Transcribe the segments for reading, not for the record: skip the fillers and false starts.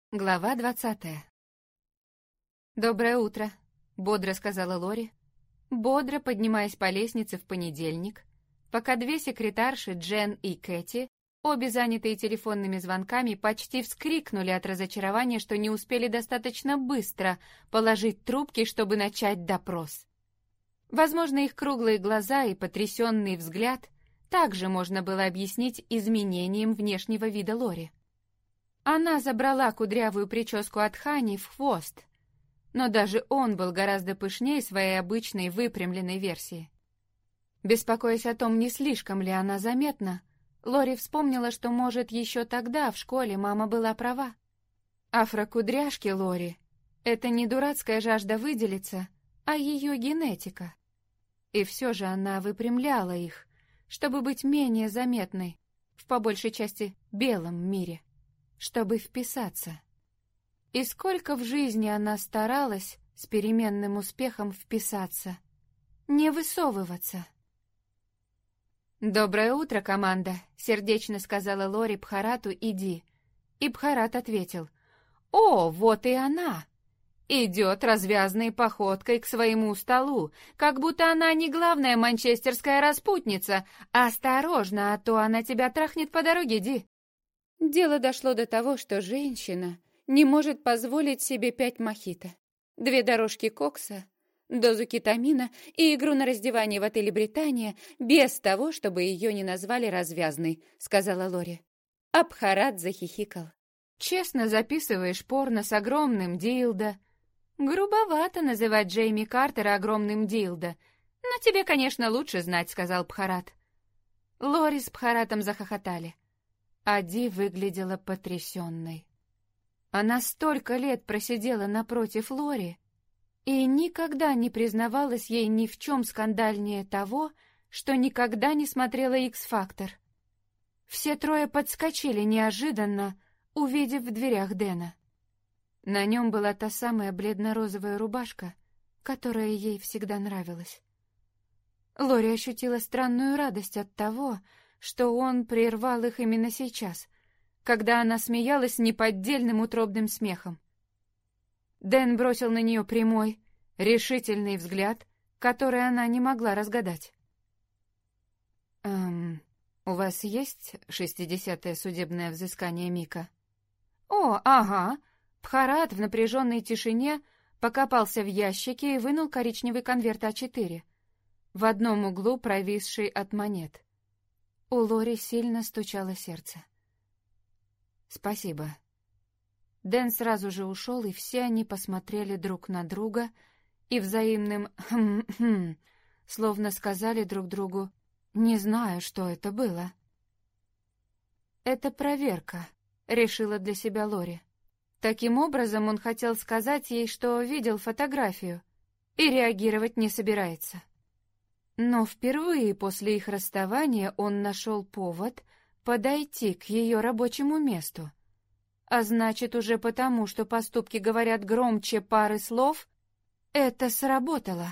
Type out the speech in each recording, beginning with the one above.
Глава 20. «Доброе утро», — бодро сказала Лори, бодро поднимаясь по лестнице в понедельник, пока две секретарши, Джен и Кэти, обе занятые телефонными звонками, почти вскрикнули от разочарования, что не успели достаточно быстро положить трубки, чтобы начать допрос. Возможно, их круглые глаза и потрясенный взгляд также можно было объяснить изменением внешнего вида Лори. Она забрала кудрявую прическу от Хани в хвост, но даже он был гораздо пышнее своей обычной выпрямленной версии. Беспокоясь о том, не слишком ли она заметна, Лори вспомнила, что, может, еще тогда в школе мама была права. Афрокудряшки Лори — это не дурацкая жажда выделиться, а ее генетика. И все же она выпрямляла их, чтобы быть менее заметной в, по большей части, белом мире. Чтобы вписаться. И сколько в жизни она старалась с переменным успехом вписаться, не высовываться. «Доброе утро, команда», — сердечно сказала Лори Бхарату «иди». И Бхарат ответил: «О, вот и она!» Идет развязной походкой к своему столу, как будто она не главная манчестерская распутница. Осторожно, а то она тебя трахнет по дороге, Ди. Дело дошло до того, что женщина не может позволить себе 5 мохито, 2 дорожки кокса, дозу кетамина и игру на раздевании в отеле «Британия» без того, чтобы ее не назвали развязной, сказала Лори. Абхарат захихикал. Честно записываешь порно с огромным дилдо. Грубовато называть Джейми Картера огромным дилдо, но тебе, конечно, лучше знать, сказал Бхарат. Лори с Бхаратом захохотали. Ди выглядела потрясенной. Она столько лет просидела напротив Лори и никогда не признавалась ей ни в чем скандальнее того, что никогда не смотрела «Икс-фактор». Все трое подскочили неожиданно, увидев в дверях Дэна. На нем была та самая бледно-розовая рубашка, которая ей всегда нравилась. Лори ощутила странную радость от того, что он прервал их именно сейчас, когда она смеялась неподдельным утробным смехом. Дэн бросил на нее прямой, решительный взгляд, который она не могла разгадать. У вас есть 60-е судебное взыскание, Мика?» «О, ага». Бхарат в напряженной тишине покопался в ящике и вынул коричневый конверт А4, в одном углу провисший от монет. У Лори сильно стучало сердце. «Спасибо». Дэн сразу же ушел, и все они посмотрели друг на друга и взаимным «хм-хм», словно сказали друг другу: «Не знаю, что это было». «Это проверка», — решила для себя Лори. Таким образом, он хотел сказать ей, что видел фотографию и реагировать не собирается. Но впервые после их расставания он нашел повод подойти к ее рабочему месту. А значит, уже потому, что поступки говорят громче пары слов, это сработало.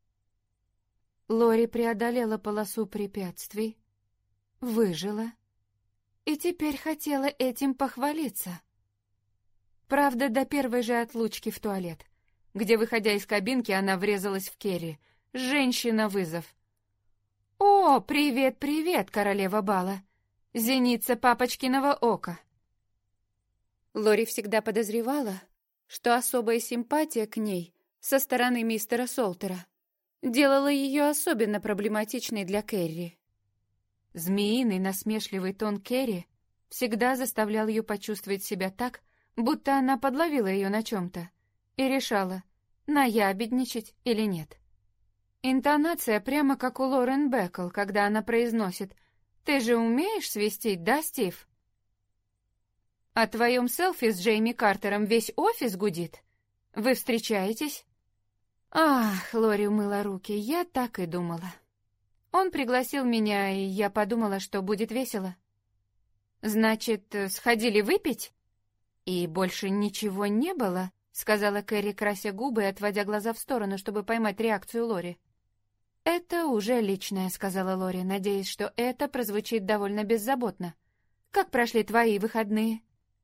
Лори преодолела полосу препятствий, выжила и теперь хотела этим похвалиться. Правда, до первой же отлучки в туалет, где, выходя из кабинки, она врезалась в Керри. Женщина-вызов. «О, привет-привет, королева бала! Зеница папочкиного ока!» Лори всегда подозревала, что особая симпатия к ней со стороны мистера Солтера делала ее особенно проблематичной для Керри. Змеиный насмешливый тон Керри всегда заставлял ее почувствовать себя так, будто она подловила ее на чем-то и решала, наябедничать или нет. Интонация прямо как у Лорен Бэкл, когда она произносит: «Ты же умеешь свистеть, да, Стив?» О твоем селфи с Джейми Картером весь офис гудит. Вы встречаетесь? Ах, Лори умыла руки, я так и думала. Он пригласил меня, и я подумала, что будет весело. Значит, сходили выпить? И больше ничего не было, сказала Кэрри, крася губы и отводя глаза в сторону, чтобы поймать реакцию Лори. «Это уже личное», — сказала Лори, надеясь, что это прозвучит довольно беззаботно. «Как прошли твои выходные?»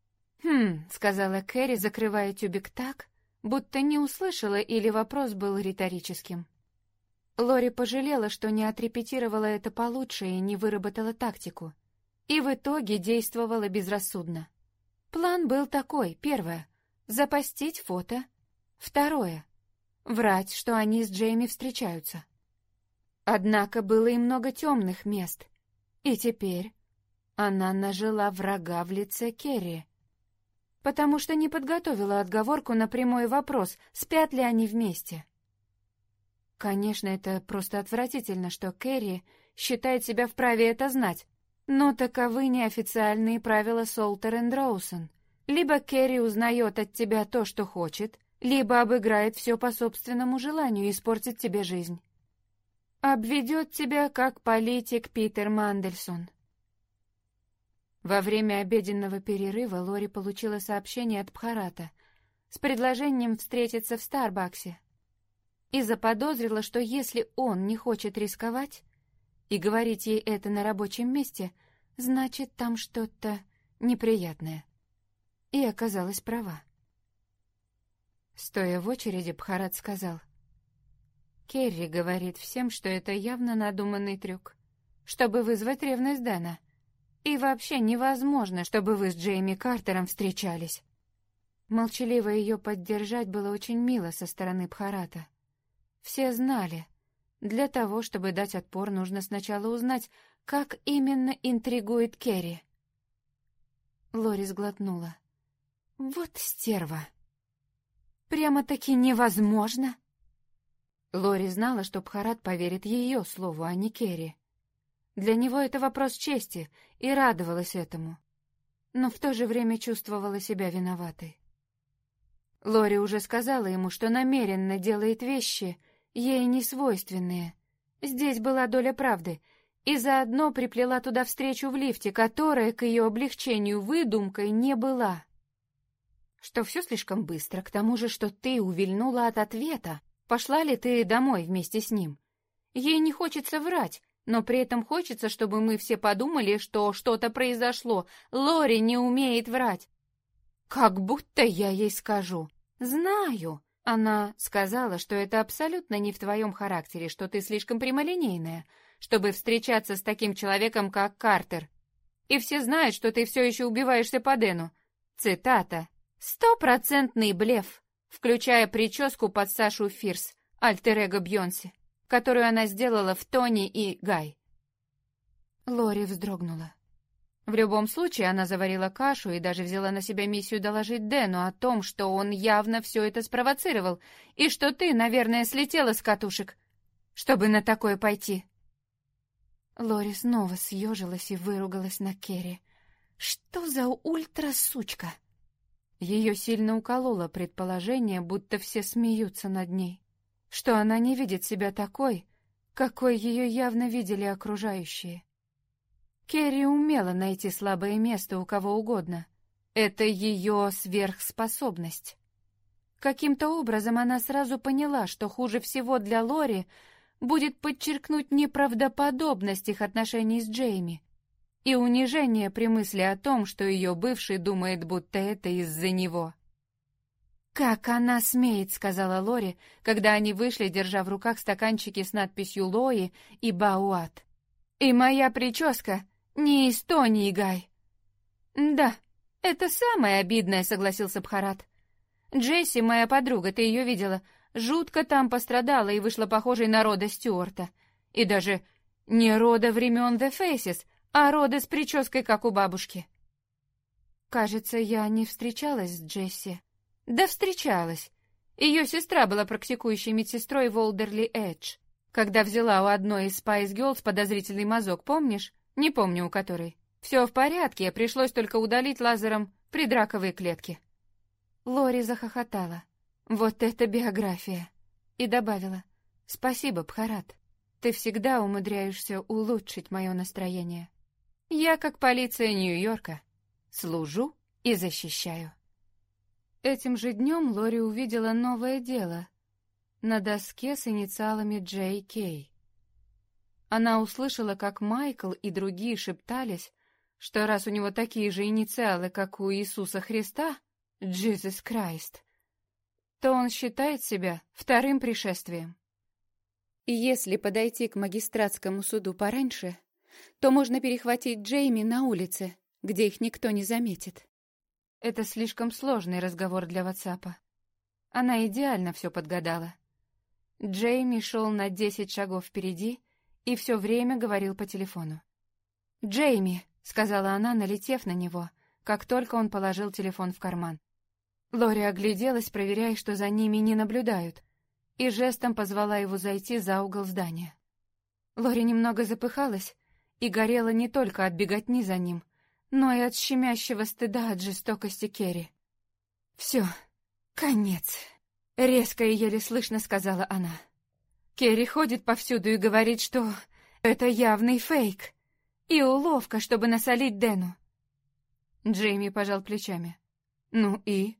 сказала Кэрри, закрывая тюбик так, будто не услышала или вопрос был риторическим. Лори пожалела, что не отрепетировала это получше и не выработала тактику. И в итоге действовала безрассудно. План был такой: первое — запостить фото. Второе — врать, что они с Джейми встречаются. Однако было и много темных мест. И теперь она нажила врага в лице Керри, потому что не подготовила отговорку на прямой вопрос, спят ли они вместе. Конечно, это просто отвратительно, что Керри считает себя вправе это знать, но таковы неофициальные правила Солтер энд Роусон. Либо Керри узнает от тебя то, что хочет, либо обыграет все по собственному желанию и испортит тебе жизнь. Обведет тебя, как политик Питер Мандельсон. Во время обеденного перерыва Лори получила сообщение от Бхарата с предложением встретиться в Старбаксе и заподозрила, что если он не хочет рисковать и говорить ей это на рабочем месте, значит, там что-то неприятное. И оказалась права. Стоя в очереди, Бхарат сказал: «Керри говорит всем, что это явно надуманный трюк, чтобы вызвать ревность Дэна. И вообще невозможно, чтобы вы с Джейми Картером встречались». Молчаливо ее поддержать было очень мило со стороны Бхарата. Все знали, для того, чтобы дать отпор, нужно сначала узнать, как именно интригует Керри. Лори сглотнула. «Вот стерва! Прямо-таки невозможно!» Лори знала, что Бхарат поверит ее слову, а не Керри. Для него это вопрос чести, и радовалась этому, но в то же время чувствовала себя виноватой. Лори уже сказала ему, что намеренно делает вещи, ей не свойственные. Здесь была доля правды, и заодно приплела туда встречу в лифте, которая, к ее облегчению, выдумкой не была. Что все слишком быстро, к тому же, что ты увильнула от ответа. Пошла ли ты домой вместе с ним? Ей не хочется врать, но при этом хочется, чтобы мы все подумали, что что-то произошло. Лори не умеет врать. Как будто я ей скажу: «Знаю». Она сказала, что это абсолютно не в твоем характере, что ты слишком прямолинейная, чтобы встречаться с таким человеком, как Картер. И все знают, что ты все еще убиваешься по Дэну. Цитата. «100% блеф», включая прическу под Сашу Фирс, альтер-эго Бьонси, которую она сделала в Тони и Гай. Лори вздрогнула. В любом случае, она заварила кашу и даже взяла на себя миссию доложить Дэну о том, что он явно все это спровоцировал, и что ты, наверное, слетела с катушек, чтобы на такое пойти. Лори снова съежилась и выругалась на Керри. Что за ультрасучка? Ее сильно укололо предположение, будто все смеются над ней, что она не видит себя такой, какой ее явно видели окружающие. Керри умела найти слабое место у кого угодно. Это ее сверхспособность. Каким-то образом она сразу поняла, что хуже всего для Лори будет подчеркнуть неправдоподобность их отношений с Джейми и унижение при мысли о том, что ее бывший думает, будто это из-за него. «Как она смеет», — сказала Лори, когда они вышли, держа в руках стаканчики с надписью «Лои» и «Бауат». «И моя прическа не из Тони и Гай». «Да, это самое обидное», — согласился Бхарат. «Джесси, моя подруга, ты ее видела, жутко там пострадала и вышла похожей на Рода Стюарта. И даже не Рода времен The Faces, а Рода с прической, как у бабушки». «Кажется, я не встречалась с Джесси». «Да встречалась. Ее сестра была практикующей медсестрой в Олдерли Эдж, когда взяла у одной из Spice Girls подозрительный мазок, помнишь? Не помню, у которой. Все в порядке, пришлось только удалить лазером предраковые клетки». Лори захохотала. «Вот это биография!» И добавила: «Спасибо, Бхарат. Ты всегда умудряешься улучшить мое настроение. Я, как полиция Нью-Йорка, служу и защищаю». Этим же днем Лори увидела новое дело на доске с инициалами J.K. Она услышала, как Майкл и другие шептались, что раз у него такие же инициалы, как у Иисуса Христа, Jesus Christ, то он считает себя вторым пришествием. И если подойти к магистратскому суду пораньше, то можно перехватить Джейми на улице, где их никто не заметит. Это слишком сложный разговор для WhatsApp. Она идеально все подгадала. Джейми шел на 10 шагов впереди и все время говорил по телефону. «Джейми», — сказала она, налетев на него, как только он положил телефон в карман. Лори огляделась, проверяя, что за ними не наблюдают, и жестом позвала его зайти за угол здания. Лори немного запыхалась и горела не только от беготни за ним, но и от щемящего стыда от жестокости Керри. «Все, конец», — резко и еле слышно сказала она. «Керри ходит повсюду и говорит, что это явный фейк и уловка, чтобы насолить Дэну». Джейми пожал плечами. «Ну и?»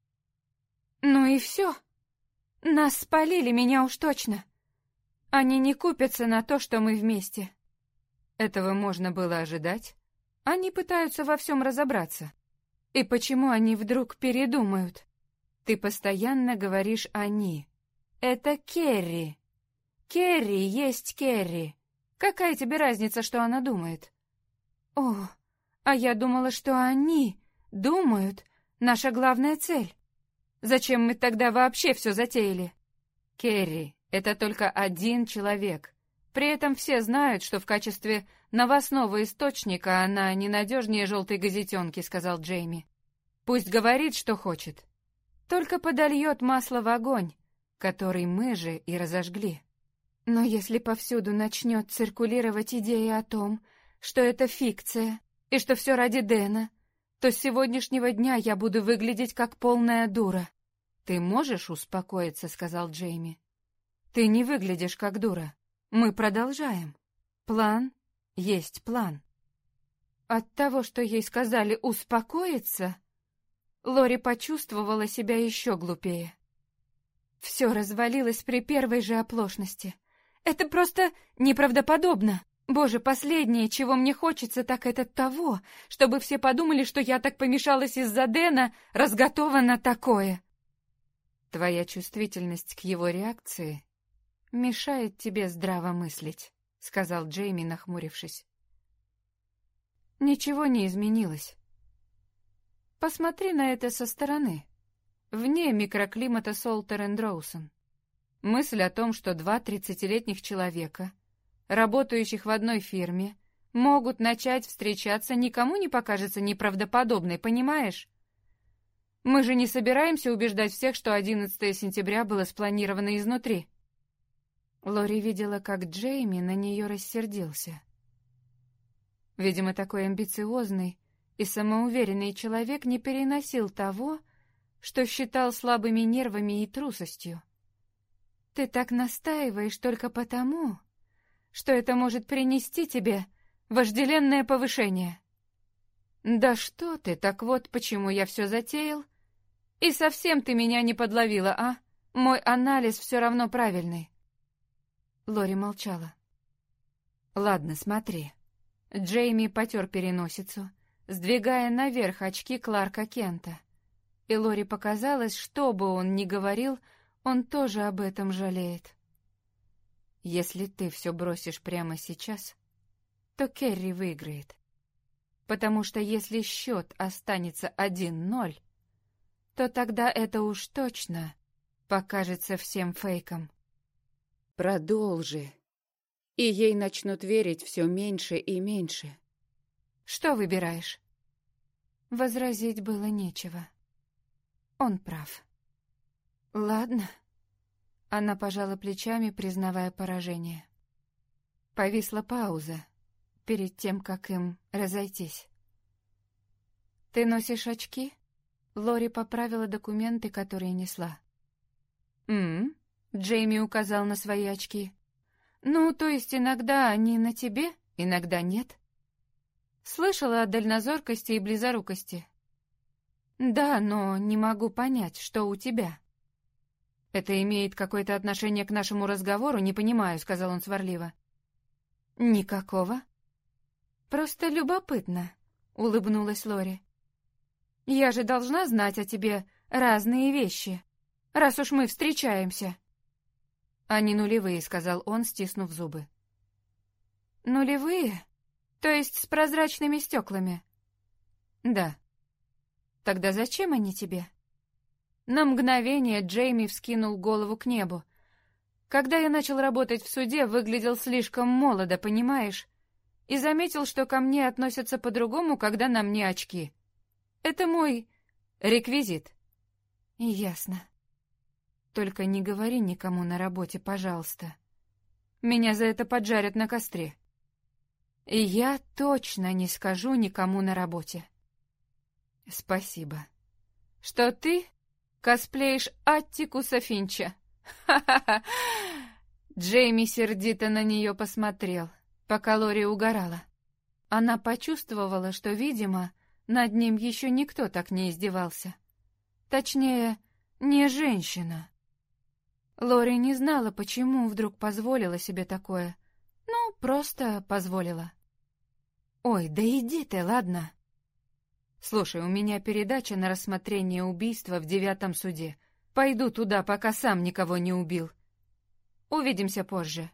«Ну и все. Нас спалили, меня уж точно. Они не купятся на то, что мы вместе». Этого можно было ожидать. Они пытаются во всем разобраться. И почему они вдруг передумают? Ты постоянно говоришь «они». Это Керри. Керри есть Керри. Какая тебе разница, что она думает? О, а я думала, что они думают, наша главная цель. Зачем мы тогда вообще все затеяли? Керри, это только один человек. При этом все знают, что в качестве новостного источника она ненадежнее желтой газетенки, сказал Джейми. Пусть говорит, что хочет. Только подольет масло в огонь, который мы же и разожгли. Но если повсюду начнет циркулировать идея о том, что это фикция и что все ради Дэна, то с сегодняшнего дня я буду выглядеть как полная дура. «Ты можешь успокоиться?» — сказал Джейми. «Ты не выглядишь как дура. Мы продолжаем. План есть план». От того, что ей сказали «успокоиться», Лори почувствовала себя еще глупее. Все развалилось при первой же оплошности. Это просто неправдоподобно. Боже, последнее, чего мне хочется, так это того, чтобы все подумали, что я так помешалась из-за Дэна, раз готова на такое. Твоя чувствительность к его реакции мешает тебе здраво мыслить, сказал Джейми, нахмурившись. Ничего не изменилось. Посмотри на это со стороны, вне микроклимата Солтер-энд-Роусон. Мысль о том, что два 30-летних человека, работающих в одной фирме, могут начать встречаться, никому не покажется неправдоподобной, понимаешь? Мы же не собираемся убеждать всех, что 11 сентября было спланировано изнутри. Лори видела, как Джейми на нее рассердился. Видимо, такой амбициозный и самоуверенный человек не переносил того, что считал слабыми нервами и трусостью. Ты так настаиваешь только потому, что это может принести тебе вожделенное повышение. Да что ты, так вот почему я все затеял. И совсем ты меня не подловила, а? Мой анализ все равно правильный. Лори молчала. Ладно, смотри. Джейми потер переносицу, сдвигая наверх очки Кларка Кента. И Лори показалось, что бы он ни говорил, он тоже об этом жалеет. Если ты все бросишь прямо сейчас, то Керри выиграет. Потому что если счет останется 1-0, то тогда это уж точно покажется всем фейком. Продолжи, и ей начнут верить все меньше и меньше. Что выбираешь? Возразить было нечего. Он прав. Ладно. Она пожала плечами, признавая поражение. Повисла пауза перед тем, как им разойтись. «Ты носишь очки?» Лори поправила документы, которые несла. Джейми указал на свои очки. «Ну, то есть иногда они на тебе, иногда нет». «Слышала о дальнозоркости и близорукости?» «Да, но не могу понять, что у тебя». «Это имеет какое-то отношение к нашему разговору, не понимаю», — сказал он сварливо. «Никакого. Просто любопытно, — улыбнулась Лори. «Я же должна знать о тебе разные вещи, раз уж мы встречаемся». «Они нулевые», — сказал он, стиснув зубы. «Нулевые? То есть с прозрачными стеклами?» «Да». «Тогда зачем они тебе?» На мгновение Джейми вскинул голову к небу. «Когда я начал работать в суде, выглядел слишком молодо, понимаешь? И заметил, что ко мне относятся по-другому, когда на мне очки. Это мой реквизит». «Ясно. Только не говори никому на работе, пожалуйста. Меня за это поджарят на костре. И я точно не скажу никому на работе». «Спасибо. Что ты косплеишь Аттикуса Финча?» «Ха-ха-ха!» Джейми сердито на нее посмотрел, пока Лори угорала. Она почувствовала, что, видимо, над ним еще никто так не издевался. Точнее, не женщина. Лори не знала, почему вдруг позволила себе такое. Ну, просто позволила. «Ой, да иди ты, ладно?» «Слушай, у меня передача на рассмотрение убийства в 9-м суде. Пойду туда, пока сам никого не убил. Увидимся позже».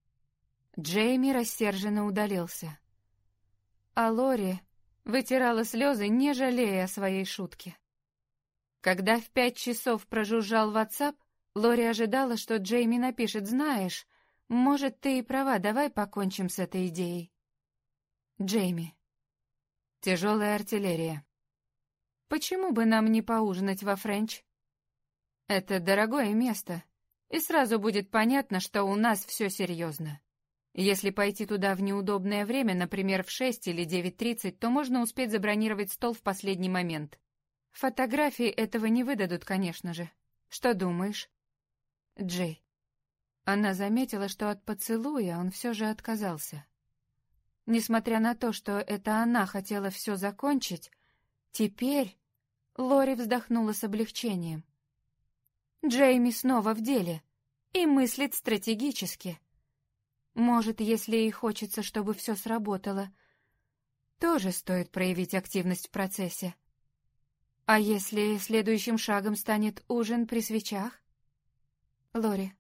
Джейми рассерженно удалился. А Лори вытирала слезы, не жалея о своей шутке. Когда в 5 часов прожужжал WhatsApp, Лори ожидала, что Джейми напишет: «Знаешь, может, ты и права, давай покончим с этой идеей». Джейми. Тяжелая артиллерия. Почему бы нам не поужинать во Френч? Это дорогое место, и сразу будет понятно, что у нас все серьезно. Если пойти туда в неудобное время, например, в 6 или 9:30, то можно успеть забронировать стол в последний момент. Фотографии этого не выдадут, конечно же. Что думаешь? Джей. Она заметила, что от поцелуя он все же отказался. Несмотря на то, что это она хотела все закончить, теперь Лори вздохнула с облегчением. Джейми снова в деле и мыслит стратегически. Может, если ей хочется, чтобы все сработало, тоже стоит проявить активность в процессе. А если следующим шагом станет ужин при свечах? Лори.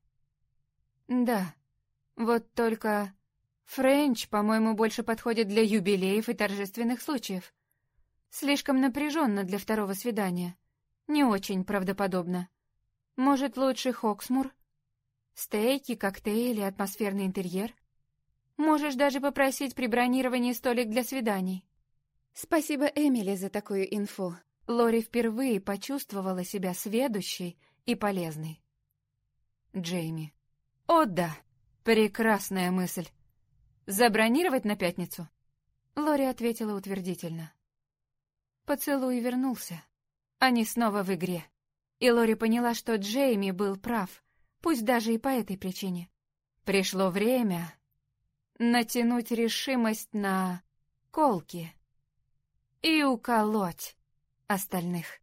Да, вот только Френч, по-моему, больше подходит для юбилеев и торжественных случаев. Слишком напряженно для второго свидания. Не очень правдоподобно. Может, лучше Хоксмур? Стейки, коктейли, атмосферный интерьер? Можешь даже попросить при бронировании столик для свиданий. Спасибо Эмили за такую инфу. Лори впервые почувствовала себя сведущей и полезной. Джейми. О да, прекрасная мысль. Забронировать на пятницу? Лори ответила утвердительно. Поцелуй вернулся. Они снова в игре. И Лори поняла, что Джейми был прав, пусть даже и по этой причине. Пришло время натянуть решимость на колки и уколоть остальных.